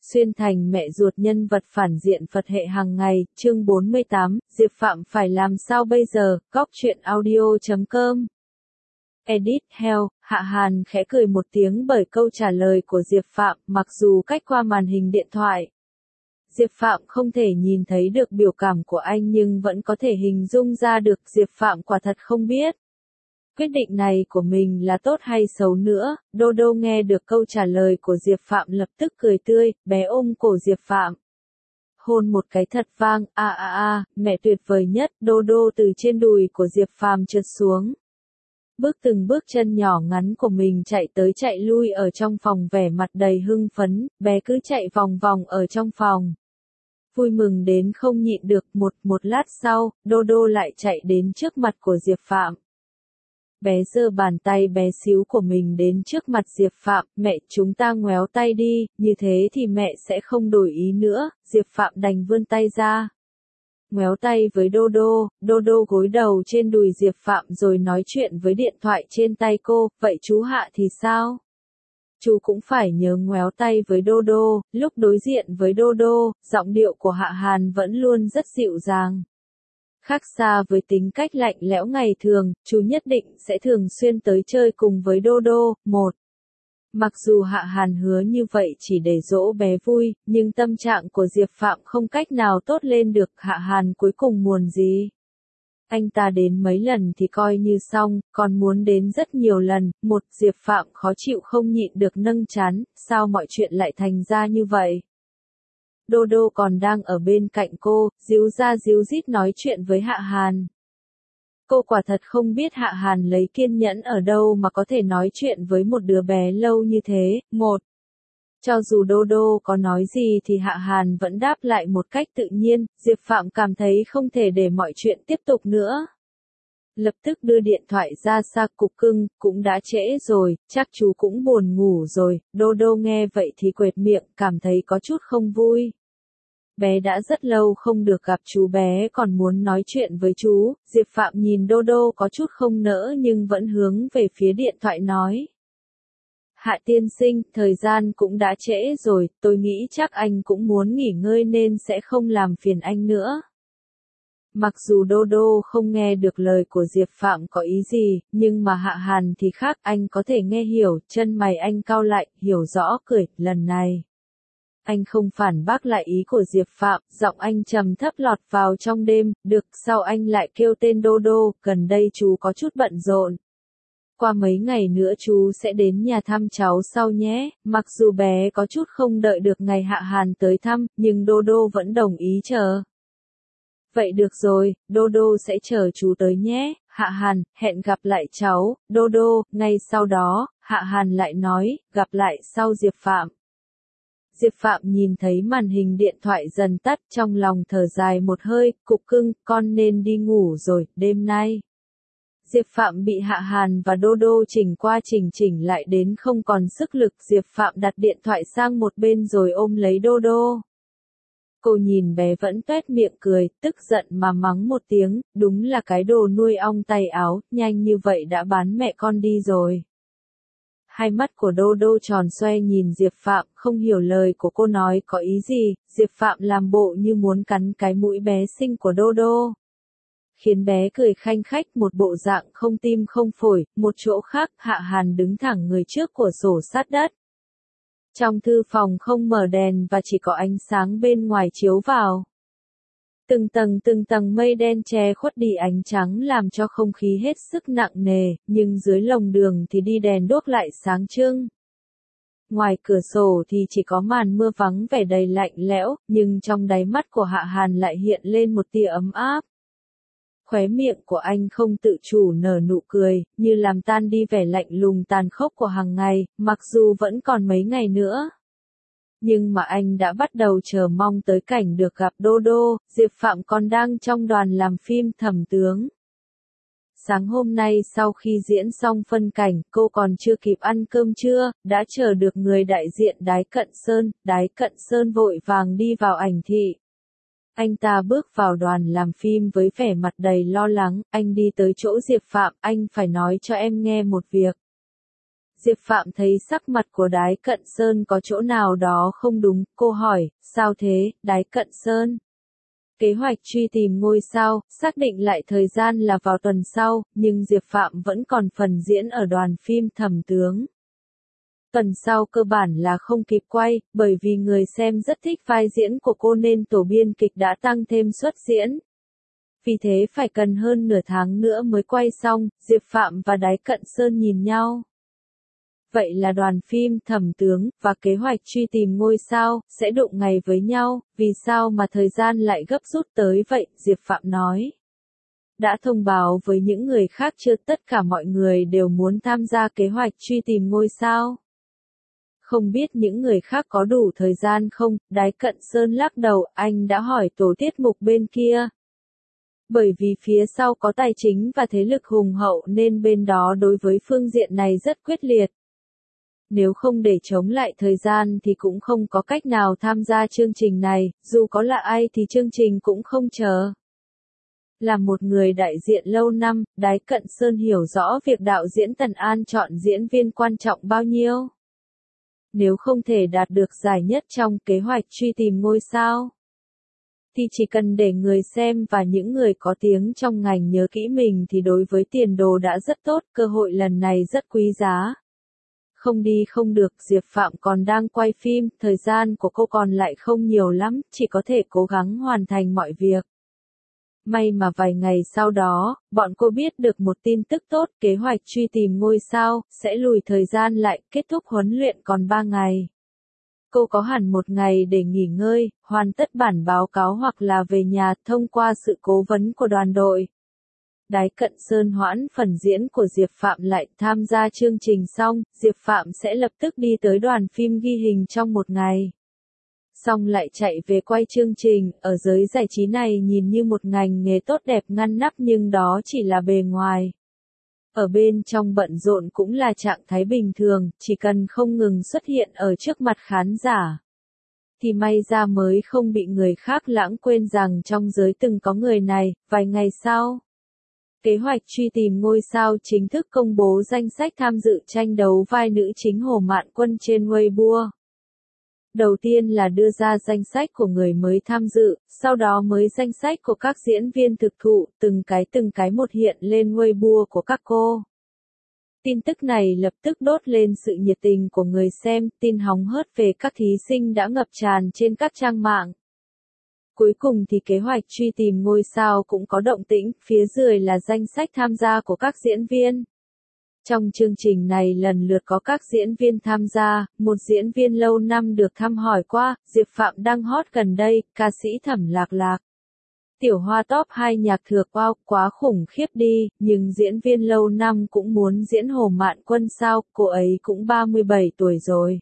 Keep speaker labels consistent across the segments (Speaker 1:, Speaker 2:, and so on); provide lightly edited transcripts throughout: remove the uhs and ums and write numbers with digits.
Speaker 1: Xuyên thành mẹ ruột nhân vật phản diện Phật hệ hàng ngày, chương 48, Diệp Phạm phải làm sao bây giờ, góc truyện audio.com. Edit Hell, Hạ Hàn khẽ cười một tiếng bởi câu trả lời của Diệp Phạm, mặc dù cách qua màn hình điện thoại. Diệp Phạm không thể nhìn thấy được biểu cảm của anh nhưng vẫn có thể hình dung ra được Diệp Phạm quả thật không biết. Quyết định này của mình là tốt hay xấu nữa, Đô nghe được câu trả lời của Diệp Phạm lập tức cười tươi, bé ôm cổ Diệp Phạm. Hôn một cái thật vang, mẹ tuyệt vời nhất, Đô từ trên đùi của Diệp Phạm trượt xuống. Bước từng bước chân nhỏ ngắn của mình chạy tới chạy lui ở trong phòng vẻ mặt đầy hưng phấn, bé cứ chạy vòng vòng ở trong phòng. Vui mừng đến không nhịn được, một lát sau, Đô lại chạy đến trước mặt của Diệp Phạm. Bé giơ bàn tay bé xíu của mình đến trước mặt Diệp Phạm, mẹ chúng ta ngoéo tay đi, như thế thì mẹ sẽ không đổi ý nữa, Diệp Phạm đành vươn tay ra. Ngoéo tay với Đô gối đầu trên đùi Diệp Phạm rồi nói chuyện với điện thoại trên tay cô, vậy chú Hạ thì sao? Chú cũng phải nhớ ngoéo tay với Đô, lúc đối diện với Đô, giọng điệu của Hạ Hàn vẫn luôn rất dịu dàng. Khác xa với tính cách lạnh lẽo ngày thường, chú nhất định sẽ thường xuyên tới chơi cùng với Đô. Mặc dù Hạ Hàn hứa như vậy chỉ để dỗ bé vui, nhưng tâm trạng của Diệp Phạm không cách nào tốt lên được. Hạ Hàn cuối cùng muốn gì? Anh ta đến mấy lần thì coi như xong, còn muốn đến rất nhiều lần. Diệp Phạm khó chịu không nhịn được nâng trán, sao mọi chuyện lại thành ra như vậy? Đô còn đang ở bên cạnh cô, díu ra díu dít nói chuyện với Hạ Hàn. Cô quả thật không biết Hạ Hàn lấy kiên nhẫn ở đâu mà có thể nói chuyện với một đứa bé lâu như thế. Cho dù Đô có nói gì thì Hạ Hàn vẫn đáp lại một cách tự nhiên, Diệp Phạm cảm thấy không thể để mọi chuyện tiếp tục nữa. Lập tức đưa điện thoại ra xa, cục cưng, cũng đã trễ rồi, chắc chú cũng buồn ngủ rồi. Đô nghe vậy thì quệt miệng, cảm thấy có chút không vui. Bé đã rất lâu không được gặp chú, bé còn muốn nói chuyện với chú. Diệp Phạm nhìn Đô có chút không nỡ nhưng vẫn hướng về phía điện thoại nói. Hạ tiên sinh, thời gian cũng đã trễ rồi, tôi nghĩ chắc anh cũng muốn nghỉ ngơi nên sẽ không làm phiền anh nữa. Mặc dù Đô không nghe được lời của Diệp Phạm có ý gì, nhưng mà Hạ Hàn thì khác, anh có thể nghe hiểu, chân mày anh cau lại, hiểu rõ cười, lần này. Anh không phản bác lại ý của Diệp Phạm, giọng anh trầm thấp lọt vào trong đêm, được, sau anh lại kêu tên Đô, gần đây chú có chút bận rộn. Qua mấy ngày nữa chú sẽ đến nhà thăm cháu sau nhé, mặc dù bé có chút không đợi được ngày Hạ Hàn tới thăm, nhưng Đô vẫn đồng ý chờ. Vậy được rồi, Đô sẽ chờ chú tới nhé, Hạ Hàn, hẹn gặp lại cháu, Đô, ngay sau đó, Hạ Hàn lại nói, gặp lại sau Diệp Phạm. Diệp Phạm nhìn thấy màn hình điện thoại dần tắt, trong lòng thở dài một hơi, cục cưng, con nên đi ngủ rồi, đêm nay. Diệp Phạm bị Hạ Hàn và Đô chỉnh qua chỉnh lại đến không còn sức lực, Diệp Phạm đặt điện thoại sang một bên rồi ôm lấy Đô. Cô nhìn bé vẫn toét miệng cười, tức giận mà mắng một tiếng, đúng là cái đồ nuôi ong tay áo, nhanh như vậy đã bán mẹ con đi rồi. Hai mắt của Đô tròn xoe nhìn Diệp Phạm, không hiểu lời của cô nói có ý gì. Diệp Phạm làm bộ như muốn cắn cái mũi bé xinh của Đô. Khiến bé cười khanh khách, một bộ dạng không tim không phổi. Một chỗ khác, Hạ Hàn đứng thẳng người trước cửa sổ sát đất. Trong thư phòng không mở đèn và chỉ có ánh sáng bên ngoài chiếu vào. Từng tầng mây đen che khuất đi ánh trắng làm cho không khí hết sức nặng nề, nhưng dưới lồng đường thì đi đèn đuốc lại sáng trưng. Ngoài cửa sổ thì chỉ có màn mưa vắng vẻ đầy lạnh lẽo, nhưng trong đáy mắt của Hạ Hàn lại hiện lên một tia ấm áp. Khóe miệng của anh không tự chủ nở nụ cười, như làm tan đi vẻ lạnh lùng tàn khốc của hàng ngày, mặc dù vẫn còn mấy ngày nữa. Nhưng mà anh đã bắt đầu chờ mong tới cảnh được gặp Đô. Diệp Phạm còn đang trong đoàn làm phim Thẩm Tướng. Sáng hôm nay sau khi diễn xong phân cảnh, cô còn chưa kịp ăn cơm trưa, đã chờ được người đại diện Đái Cận Sơn vội vàng đi vào ảnh thị. Anh ta bước vào đoàn làm phim với vẻ mặt đầy lo lắng, anh đi tới chỗ Diệp Phạm, anh phải nói cho em nghe một việc. Diệp Phạm thấy sắc mặt của Đái Cận Sơn có chỗ nào đó không đúng, cô hỏi, sao thế, Đái Cận Sơn? Kế hoạch truy tìm ngôi sao, xác định lại thời gian là vào tuần sau, nhưng Diệp Phạm vẫn còn phần diễn ở đoàn phim Thẩm Tướng. Tuần sau cơ bản là không kịp quay, bởi vì người xem rất thích vai diễn của cô nên tổ biên kịch đã tăng thêm suất diễn. Vì thế phải cần hơn nửa tháng nữa mới quay xong, Diệp Phạm và Đái Cận Sơn nhìn nhau. Vậy là đoàn phim Thẩm Tướng và kế hoạch truy tìm ngôi sao sẽ đụng ngày với nhau, vì sao mà thời gian lại gấp rút tới vậy, Diệp Phạm nói. Đã thông báo với những người khác chưa, tất cả mọi người đều muốn tham gia kế hoạch truy tìm ngôi sao. Không biết những người khác có đủ thời gian không, Đái Cận Sơn lắc đầu, anh đã hỏi tổ tiết mục bên kia. Bởi vì phía sau có tài chính và thế lực hùng hậu nên bên đó đối với phương diện này rất quyết liệt. Nếu không để chống lại thời gian thì cũng không có cách nào tham gia chương trình này, dù có là ai thì chương trình cũng không chờ. Là một người đại diện lâu năm, Đái Cận Sơn hiểu rõ việc đạo diễn Tần An chọn diễn viên quan trọng bao nhiêu. Nếu không thể đạt được giải nhất trong kế hoạch truy tìm ngôi sao, thì chỉ cần để người xem và những người có tiếng trong ngành nhớ kỹ mình thì đối với tiền đồ đã rất tốt, cơ hội lần này rất quý giá. Không đi không được, Diệp Phạm còn đang quay phim, thời gian của cô còn lại không nhiều lắm, chỉ có thể cố gắng hoàn thành mọi việc. May mà vài ngày sau đó, bọn cô biết được một tin tức tốt, kế hoạch truy tìm ngôi sao, sẽ lùi thời gian lại, kết thúc huấn luyện còn 3 ngày. Cô có hẳn 1 ngày để nghỉ ngơi, hoàn tất bản báo cáo hoặc là về nhà thông qua sự cố vấn của đoàn đội. Đái Cận Sơn hoãn phần diễn của Diệp Phạm lại, tham gia chương trình xong, Diệp Phạm sẽ lập tức đi tới đoàn phim ghi hình trong 1 ngày. Xong lại chạy về quay chương trình, ở giới giải trí này nhìn như một ngành nghề tốt đẹp ngăn nắp nhưng đó chỉ là bề ngoài. Ở bên trong bận rộn cũng là trạng thái bình thường, chỉ cần không ngừng xuất hiện ở trước mặt khán giả. Thì may ra mới không bị người khác lãng quên rằng trong giới từng có người này, vài ngày sau. Kế hoạch truy tìm ngôi sao chính thức công bố danh sách tham dự tranh đấu vai nữ chính Hồ Mạn Quân trên Weibo. Đầu tiên là đưa ra danh sách của người mới tham dự, sau đó mới danh sách của các diễn viên thực thụ, từng cái một hiện lên Weibo của các cô. Tin tức này lập tức đốt lên sự nhiệt tình của người xem, tin hóng hớt về các thí sinh đã ngập tràn trên các trang mạng. Cuối cùng thì kế hoạch truy tìm ngôi sao cũng có động tĩnh, phía dưới là danh sách tham gia của các diễn viên. Trong chương trình này lần lượt có các diễn viên tham gia, một diễn viên lâu năm được thăm hỏi qua, Diệp Phạm đang hot gần đây, ca sĩ Thẩm Lạc Lạc. Tiểu Hoa top 2 nhạc thừa, wow, quá khủng khiếp đi, nhưng diễn viên lâu năm cũng muốn diễn Hồ Mạn Quân sao, cô ấy cũng 37 tuổi rồi.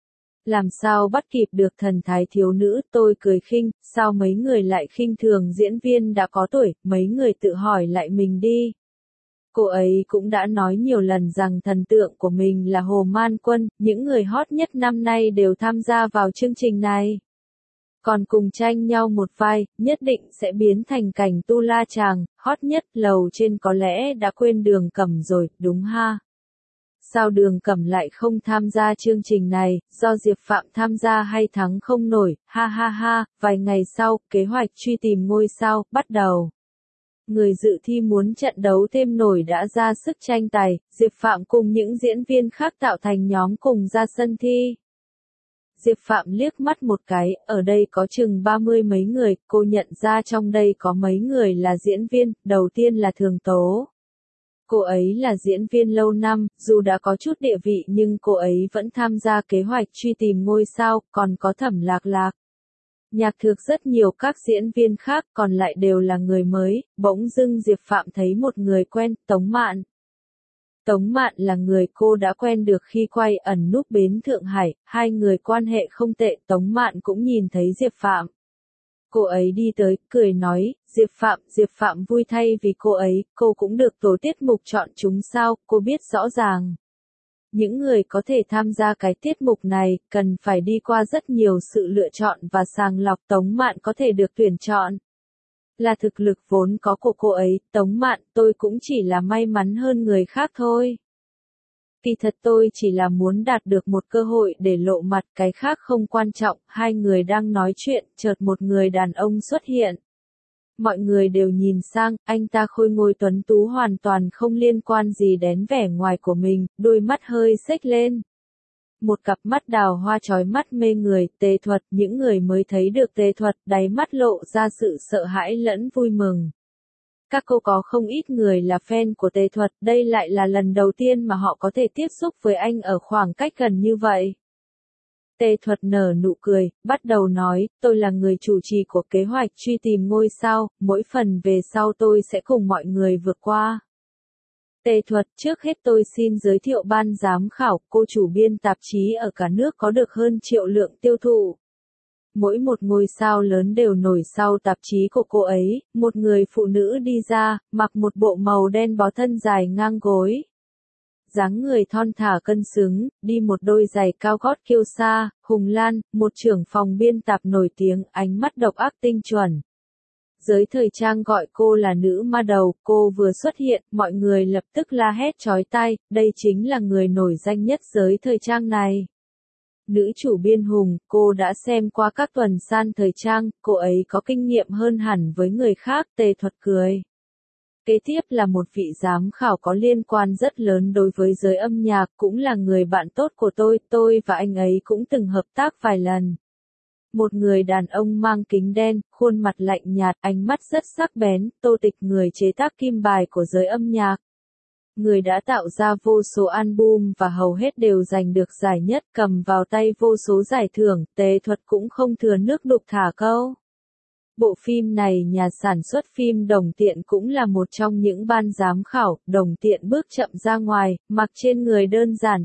Speaker 1: Làm sao bắt kịp được thần thái thiếu nữ, tôi cười khinh, sao mấy người lại khinh thường diễn viên đã có tuổi, mấy người tự hỏi lại mình đi. Cô ấy cũng đã nói nhiều lần rằng thần tượng của mình là Hồ Mạn Quân, những người hot nhất năm nay đều tham gia vào chương trình này. Còn cùng tranh nhau một vai, nhất định sẽ biến thành cảnh tu la chàng, hot nhất lầu trên có lẽ đã quên Đường Cẩm rồi, đúng ha? Sao Đường Cẩm lại không tham gia chương trình này, do Diệp Phạm tham gia hay thắng không nổi, ha ha ha, vài ngày sau, kế hoạch truy tìm ngôi sao, bắt đầu. Người dự thi muốn trận đấu thêm nổi đã ra sức tranh tài, Diệp Phạm cùng những diễn viên khác tạo thành nhóm cùng ra sân thi. Diệp Phạm liếc mắt một cái, ở đây có chừng 30 mấy người, cô nhận ra trong đây có mấy người là diễn viên, đầu tiên là Thường Tố. Cô ấy là diễn viên lâu năm, dù đã có chút địa vị nhưng cô ấy vẫn tham gia kế hoạch truy tìm ngôi sao, còn có Thẩm Lạc Lạc. Nhạc Thược rất nhiều các diễn viên khác còn lại đều là người mới, bỗng dưng Diệp Phạm thấy một người quen, Tống Mạn. Tống Mạn là người cô đã quen được khi quay Ẩn Núp Bến Thượng Hải, hai người quan hệ không tệ, Tống Mạn cũng nhìn thấy Diệp Phạm. Cô ấy đi tới, cười nói, Diệp Phạm vui thay vì cô cũng được tổ tiết mục chọn chúng sao, cô biết rõ ràng. Những người có thể tham gia cái tiết mục này, cần phải đi qua rất nhiều sự lựa chọn và sàng lọc, Tống Mạn có thể được tuyển chọn. Là thực lực vốn có của cô ấy, Tống Mạn, tôi cũng chỉ là may mắn hơn người khác thôi. Kỳ thật tôi chỉ là muốn đạt được một cơ hội để lộ mặt, cái khác không quan trọng. Hai người đang nói chuyện, chợt một người đàn ông xuất hiện. Mọi người đều nhìn sang, anh ta khôi ngô tuấn tú hoàn toàn không liên quan gì đến vẻ ngoài của mình, đôi mắt hơi xếch lên. Một cặp mắt đào hoa chói mắt mê người. Tề Thuật, những người mới thấy được Tề Thuật, đáy mắt lộ ra sự sợ hãi lẫn vui mừng. Các cô có không ít người là fan của Tề Thuật, đây lại là lần đầu tiên mà họ có thể tiếp xúc với anh ở khoảng cách gần như vậy. Tề Thuật nở nụ cười, bắt đầu nói, tôi là người chủ trì của kế hoạch truy tìm ngôi sao, mỗi phần về sau tôi sẽ cùng mọi người vượt qua. Tề Thuật, trước hết tôi xin giới thiệu ban giám khảo, cô chủ biên tạp chí ở cả nước có được hơn triệu lượng tiêu thụ. Mỗi một ngôi sao lớn đều nổi sau tạp chí của cô ấy, một người phụ nữ đi ra, mặc một bộ màu đen bó thân dài ngang gối. Dáng người thon thả cân xứng, đi một đôi giày cao gót kiêu sa. Hùng Lan, một trưởng phòng biên tạp nổi tiếng, ánh mắt độc ác tinh chuẩn. Giới thời trang gọi cô là nữ ma đầu, cô vừa xuất hiện, mọi người lập tức la hét chói tai, đây chính là người nổi danh nhất giới thời trang này. Nữ chủ biên Hùng, cô đã xem qua các tuần san thời trang, cô ấy có kinh nghiệm hơn hẳn với người khác. Tề Thuật cười. Kế tiếp là một vị giám khảo có liên quan rất lớn đối với giới âm nhạc, cũng là người bạn tốt của tôi và anh ấy cũng từng hợp tác vài lần. Một người đàn ông mang kính đen, khuôn mặt lạnh nhạt, ánh mắt rất sắc bén. Tô Tịch, người chế tác kim bài của giới âm nhạc. Người đã tạo ra vô số album và hầu hết đều giành được giải nhất, cầm vào tay vô số giải thưởng. Tề Thuật cũng không thừa nước đục thả câu. Bộ phim này nhà sản xuất phim Đồng Tiện cũng là một trong những ban giám khảo. Đồng Tiện bước chậm ra ngoài, mặc trên người đơn giản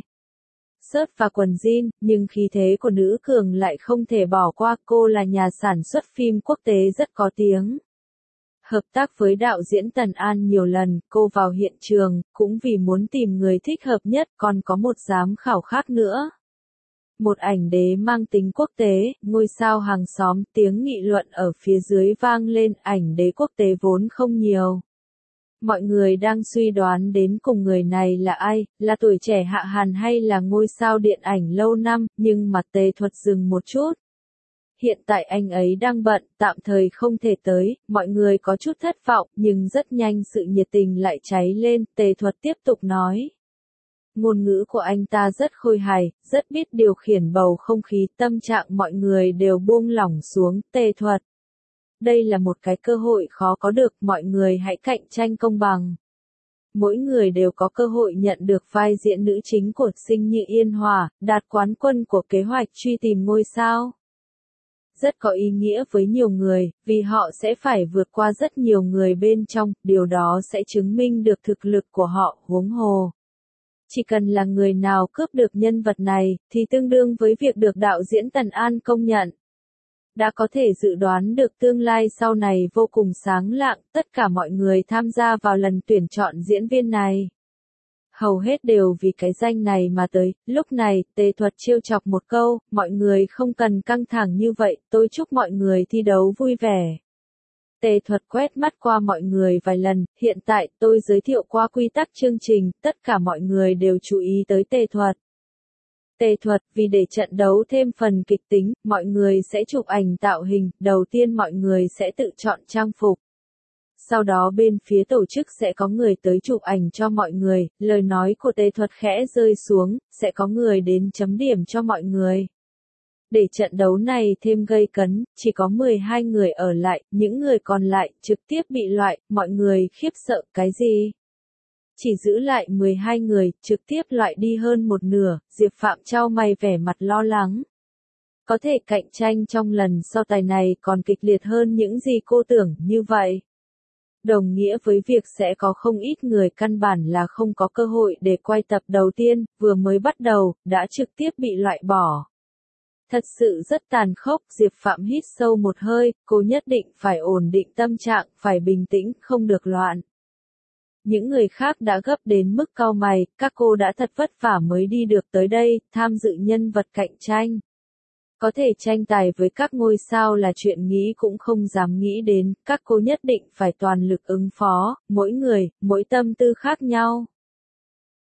Speaker 1: T-shirt và quần jean, nhưng khí thế của nữ cường lại không thể bỏ qua. Cô là nhà sản xuất phim quốc tế rất có tiếng. Hợp tác với đạo diễn Tần An nhiều lần, cô vào hiện trường, cũng vì muốn tìm người thích hợp nhất, còn có một giám khảo khác nữa. Một ảnh đế mang tính quốc tế, ngôi sao hàng xóm, tiếng nghị luận ở phía dưới vang lên, ảnh đế quốc tế vốn không nhiều. Mọi người đang suy đoán đến cùng người này là ai, là tuổi trẻ Hạ Hàn hay là ngôi sao điện ảnh lâu năm, nhưng mà Tề Thuật dừng một chút. Hiện tại anh ấy đang bận, tạm thời không thể tới, mọi người có chút thất vọng, nhưng rất nhanh sự nhiệt tình lại cháy lên. Tề Thuật tiếp tục nói. Ngôn ngữ của anh ta rất khôi hài, rất biết điều khiển bầu không khí, tâm trạng mọi người đều buông lỏng xuống. Tề Thuật. Đây là một cái cơ hội khó có được, mọi người hãy cạnh tranh công bằng. Mỗi người đều có cơ hội nhận được vai diễn nữ chính của Sinh Như Yên Hòa, đạt quán quân của kế hoạch truy tìm ngôi sao. Rất có ý nghĩa với nhiều người, vì họ sẽ phải vượt qua rất nhiều người bên trong, điều đó sẽ chứng minh được thực lực của họ. Huống hồ, chỉ cần là người nào cướp được nhân vật này, thì tương đương với việc được đạo diễn Tần An công nhận. Đã có thể dự đoán được tương lai sau này vô cùng sáng lạng, tất cả mọi người tham gia vào lần tuyển chọn diễn viên này. Hầu hết đều vì cái danh này mà tới. Lúc này, Tề Thuật trêu chọc một câu, mọi người không cần căng thẳng như vậy, tôi chúc mọi người thi đấu vui vẻ. Tề Thuật quét mắt qua mọi người vài lần, hiện tại tôi giới thiệu qua quy tắc chương trình, tất cả mọi người đều chú ý tới Tề Thuật. Tề Thuật, vì để trận đấu thêm phần kịch tính, mọi người sẽ chụp ảnh tạo hình, đầu tiên mọi người sẽ tự chọn trang phục. Sau đó bên phía tổ chức sẽ có người tới chụp ảnh cho mọi người, lời nói của Tề Thuật khẽ rơi xuống, sẽ có người đến chấm điểm cho mọi người. Để trận đấu này thêm gay cấn, chỉ có 12 người ở lại, những người còn lại trực tiếp bị loại, mọi người khiếp sợ, cái gì? Chỉ giữ lại 12 người, trực tiếp loại đi hơn một nửa. Diệp Phạm chau mày vẻ mặt lo lắng. Có thể cạnh tranh trong lần so tài này còn kịch liệt hơn những gì cô tưởng, như vậy đồng nghĩa với việc sẽ có không ít người căn bản là không có cơ hội để quay tập đầu tiên, vừa mới bắt đầu, đã trực tiếp bị loại bỏ. Thật sự rất tàn khốc. Diệp Phạm hít sâu một hơi, cô nhất định phải ổn định tâm trạng, phải bình tĩnh, không được loạn. Những người khác đã gấp đến mức cau mày, các cô đã thật vất vả mới đi được tới đây, tham dự nhân vật cạnh tranh. Có thể tranh tài với các ngôi sao là chuyện nghĩ cũng không dám nghĩ đến, các cô nhất định phải toàn lực ứng phó, mỗi người, mỗi tâm tư khác nhau.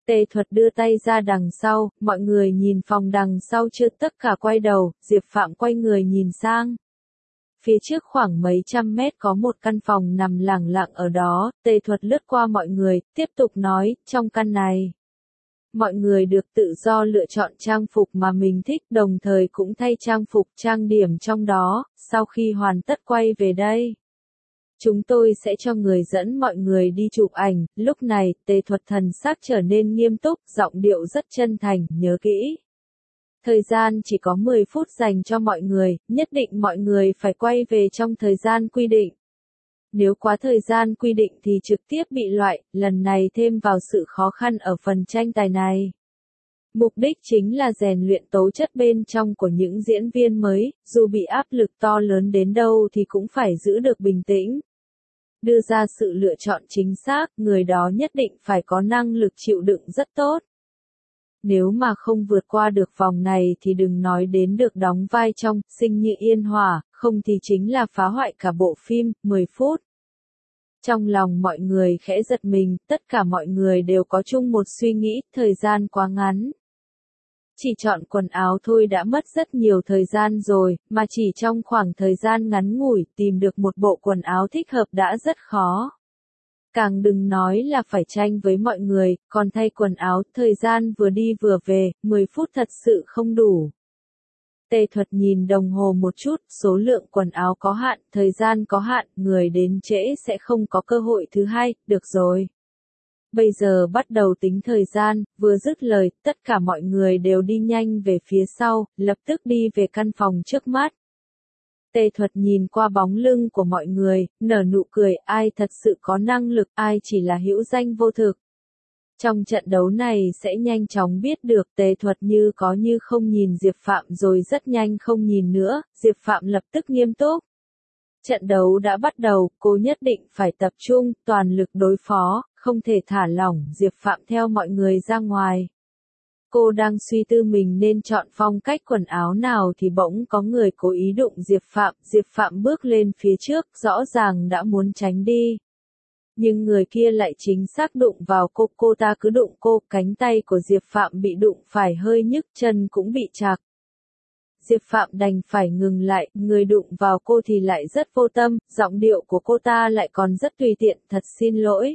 Speaker 1: Tề Thuật đưa tay ra đằng sau, mọi người nhìn phòng đằng sau chưa tất cả quay đầu, Diệp Phạm quay người nhìn sang. Phía trước khoảng mấy trăm mét có một căn phòng nằm lẳng lặng ở đó, Tề Thuật lướt qua mọi người, tiếp tục nói, trong căn này. Mọi người được tự do lựa chọn trang phục mà mình thích, đồng thời cũng thay trang phục trang điểm trong đó, sau khi hoàn tất quay về đây. Chúng tôi sẽ cho người dẫn mọi người đi chụp ảnh, lúc này, Tề Thuật thần sắc trở nên nghiêm túc, giọng điệu rất chân thành, nhớ kỹ. Thời gian chỉ có 10 phút dành cho mọi người, nhất định mọi người phải quay về trong thời gian quy định. Nếu quá thời gian quy định thì trực tiếp bị loại, lần này thêm vào sự khó khăn ở phần tranh tài này. Mục đích chính là rèn luyện tố chất bên trong của những diễn viên mới, dù bị áp lực to lớn đến đâu thì cũng phải giữ được bình tĩnh. Đưa ra sự lựa chọn chính xác, người đó nhất định phải có năng lực chịu đựng rất tốt. Nếu mà không vượt qua được vòng này thì đừng nói đến được đóng vai trong Sinh Như Yên Hỏa, không thì chính là phá hoại cả bộ phim, 10 phút. Trong lòng mọi người khẽ giật mình, tất cả mọi người đều có chung một suy nghĩ, thời gian quá ngắn. Chỉ chọn quần áo thôi đã mất rất nhiều thời gian rồi, mà chỉ trong khoảng thời gian ngắn ngủi tìm được một bộ quần áo thích hợp đã rất khó. Càng đừng nói là phải tranh với mọi người, còn thay quần áo, thời gian vừa đi vừa về, 10 phút thật sự không đủ. Tề Thuật nhìn đồng hồ một chút, số lượng quần áo có hạn, thời gian có hạn, người đến trễ sẽ không có cơ hội thứ hai, được rồi. Bây giờ bắt đầu tính thời gian, vừa dứt lời, tất cả mọi người đều đi nhanh về phía sau, lập tức đi về căn phòng trước mắt. Tề Thuật nhìn qua bóng lưng của mọi người, nở nụ cười, ai thật sự có năng lực, ai chỉ là hữu danh vô thực. Trong trận đấu này sẽ nhanh chóng biết được, Tề Thuật như có như không nhìn Diệp Phạm rồi rất nhanh không nhìn nữa, Diệp Phạm lập tức nghiêm túc. Trận đấu đã bắt đầu, cô nhất định phải tập trung, toàn lực đối phó, không thể thả lỏng, Diệp Phạm theo mọi người ra ngoài. Cô đang suy tư mình nên chọn phong cách quần áo nào thì bỗng có người cố ý đụng Diệp Phạm bước lên phía trước, rõ ràng đã muốn tránh đi. Nhưng người kia lại chính xác đụng vào cô ta cứ đụng cô, cánh tay của Diệp Phạm bị đụng phải hơi nhức, chân cũng bị chạc. Diệp Phạm đành phải ngừng lại, người đụng vào cô thì lại rất vô tâm, giọng điệu của cô ta lại còn rất tùy tiện, thật xin lỗi.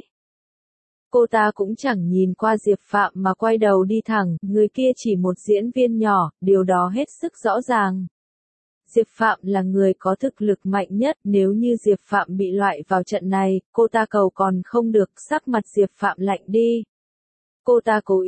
Speaker 1: Cô ta cũng chẳng nhìn qua Diệp Phạm mà quay đầu đi thẳng, người kia chỉ một diễn viên nhỏ, điều đó hết sức rõ ràng. Diệp Phạm là người có thực lực mạnh nhất, nếu như Diệp Phạm bị loại vào trận này, cô ta cầu còn không được, sắc mặt Diệp Phạm lạnh đi. Cô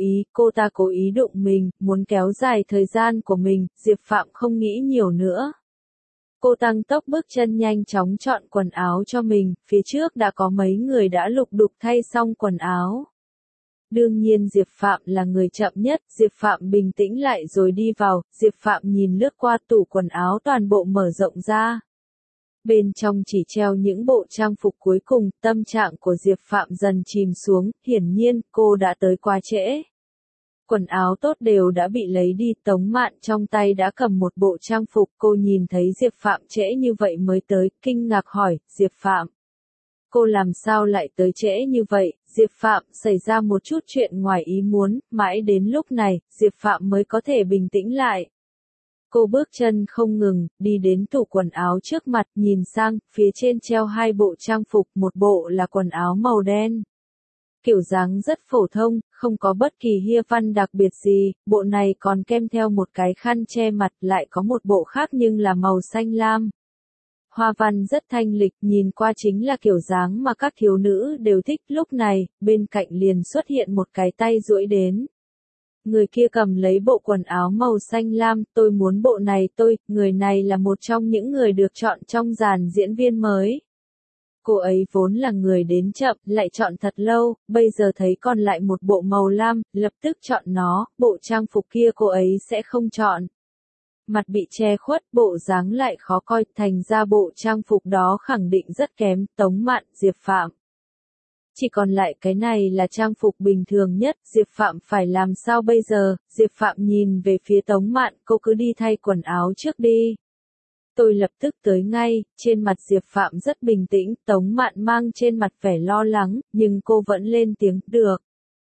Speaker 1: ta cố ý đụng mình, muốn kéo dài thời gian của mình, Diệp Phạm không nghĩ nhiều nữa. Cô tăng tốc bước chân nhanh chóng chọn quần áo cho mình, phía trước đã có mấy người đã lục đục thay xong quần áo. Đương nhiên Diệp Phạm là người chậm nhất, Diệp Phạm bình tĩnh lại rồi đi vào, Diệp Phạm nhìn lướt qua tủ quần áo toàn bộ mở rộng ra. Bên trong chỉ treo những bộ trang phục cuối cùng, tâm trạng của Diệp Phạm dần chìm xuống, hiển nhiên cô đã tới quá trễ. Quần áo tốt đều đã bị lấy đi, Tống Mạn trong tay đã cầm một bộ trang phục, cô nhìn thấy Diệp Phạm trễ như vậy mới tới, kinh ngạc hỏi, Diệp Phạm. Cô làm sao lại tới trễ như vậy, Diệp Phạm xảy ra một chút chuyện ngoài ý muốn, mãi đến lúc này, Diệp Phạm mới có thể bình tĩnh lại. Cô bước chân không ngừng, đi đến tủ quần áo trước mặt, nhìn sang, phía trên treo hai bộ trang phục, một bộ là quần áo màu đen. Kiểu dáng rất phổ thông, không có bất kỳ hia văn đặc biệt gì, bộ này còn kèm theo một cái khăn che mặt, lại có một bộ khác nhưng là màu xanh lam. Hoa văn rất thanh lịch, nhìn qua chính là kiểu dáng mà các thiếu nữ đều thích, lúc này, bên cạnh liền xuất hiện một cái tay duỗi đến. Người kia cầm lấy bộ quần áo màu xanh lam, tôi muốn bộ này người này là một trong những người được chọn trong dàn diễn viên mới. Cô ấy vốn là người đến chậm, lại chọn thật lâu, bây giờ thấy còn lại một bộ màu lam, lập tức chọn nó, bộ trang phục kia cô ấy sẽ không chọn. Mặt bị che khuất, bộ dáng lại khó coi, thành ra bộ trang phục đó khẳng định rất kém, Tống Mạn, Diệp Phạm. Chỉ còn lại cái này là trang phục bình thường nhất, Diệp Phạm phải làm sao bây giờ, Diệp Phạm nhìn về phía Tống Mạn, cô cứ đi thay quần áo trước đi. Tôi lập tức tới ngay, trên mặt Diệp Phạm rất bình tĩnh, Tống Mạn mang trên mặt vẻ lo lắng, nhưng cô vẫn lên tiếng, được.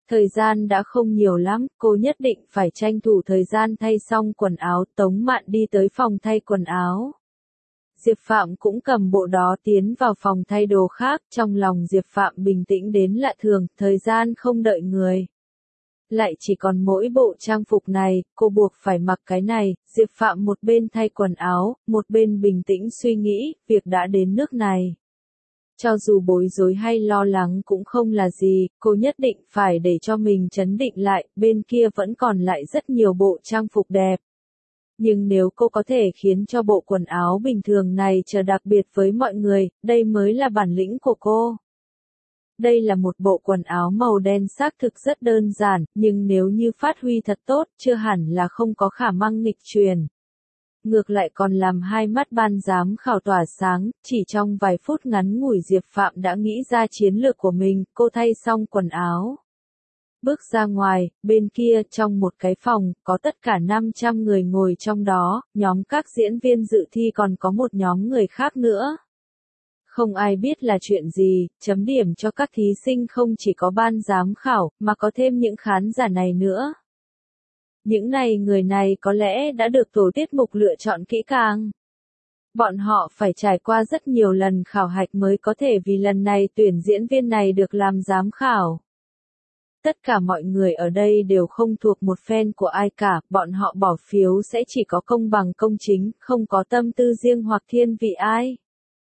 Speaker 1: Thời gian đã không nhiều lắm, cô nhất định phải tranh thủ thời gian thay xong quần áo. Tống Mạn đi tới phòng thay quần áo. Diệp Phạm cũng cầm bộ đó tiến vào phòng thay đồ khác, trong lòng Diệp Phạm bình tĩnh đến lạ thường, thời gian không đợi người. Lại chỉ còn mỗi bộ trang phục này, cô buộc phải mặc cái này. Diệp Phạm một bên thay quần áo, một bên bình tĩnh suy nghĩ, việc đã đến nước này. Cho dù bối rối hay lo lắng cũng không là gì, cô nhất định phải để cho mình trấn định lại, bên kia vẫn còn lại rất nhiều bộ trang phục đẹp. Nhưng nếu cô có thể khiến cho bộ quần áo bình thường này trở đặc biệt với mọi người, đây mới là bản lĩnh của cô. Đây là một bộ quần áo màu đen xác thực rất đơn giản, nhưng nếu như phát huy thật tốt, chưa hẳn là không có khả năng nghịch truyền. Ngược lại còn làm hai mắt ban giám khảo tỏa sáng, chỉ trong vài phút ngắn ngủi Diệp Phạm đã nghĩ ra chiến lược của mình, cô thay xong quần áo. Bước ra ngoài, bên kia trong một cái phòng, có tất cả 500 người ngồi trong đó, nhóm các diễn viên dự thi còn có một nhóm người khác nữa. Không ai biết là chuyện gì, chấm điểm cho các thí sinh không chỉ có ban giám khảo, mà có thêm những khán giả này nữa. Những người này có lẽ đã được tổ tiết mục lựa chọn kỹ càng. Bọn họ phải trải qua rất nhiều lần khảo hạch mới có thể vì lần này tuyển diễn viên này được làm giám khảo. Tất cả mọi người ở đây đều không thuộc một fan của ai cả, bọn họ bỏ phiếu sẽ chỉ có công bằng công chính, không có tâm tư riêng hoặc thiên vị ai.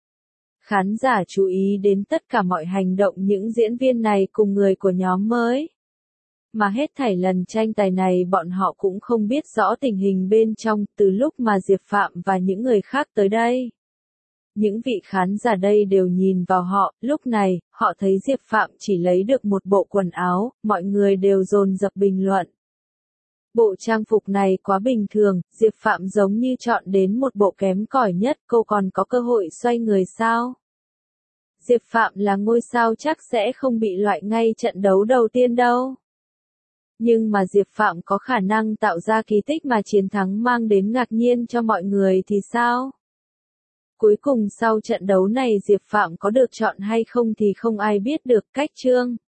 Speaker 1: Khán giả chú ý đến tất cả mọi hành động những diễn viên này cùng người của nhóm mới. Mà hết thảy lần tranh tài này bọn họ cũng không biết rõ tình hình bên trong, từ lúc mà Diệp Phạm và những người khác tới đây. Những vị khán giả đây đều nhìn vào họ, lúc này, họ thấy Diệp Phạm chỉ lấy được một bộ quần áo, mọi người đều dồn dập bình luận. Bộ trang phục này quá bình thường, Diệp Phạm giống như chọn đến một bộ kém cỏi nhất, cô còn có cơ hội xoay người sao? Diệp Phạm là ngôi sao chắc sẽ không bị loại ngay trận đấu đầu tiên đâu. Nhưng mà Diệp Phạm có khả năng tạo ra kỳ tích mà chiến thắng mang đến ngạc nhiên cho mọi người thì sao? Cuối cùng sau trận đấu này Diệp Phạm có được chọn hay không thì không ai biết được. Cách chương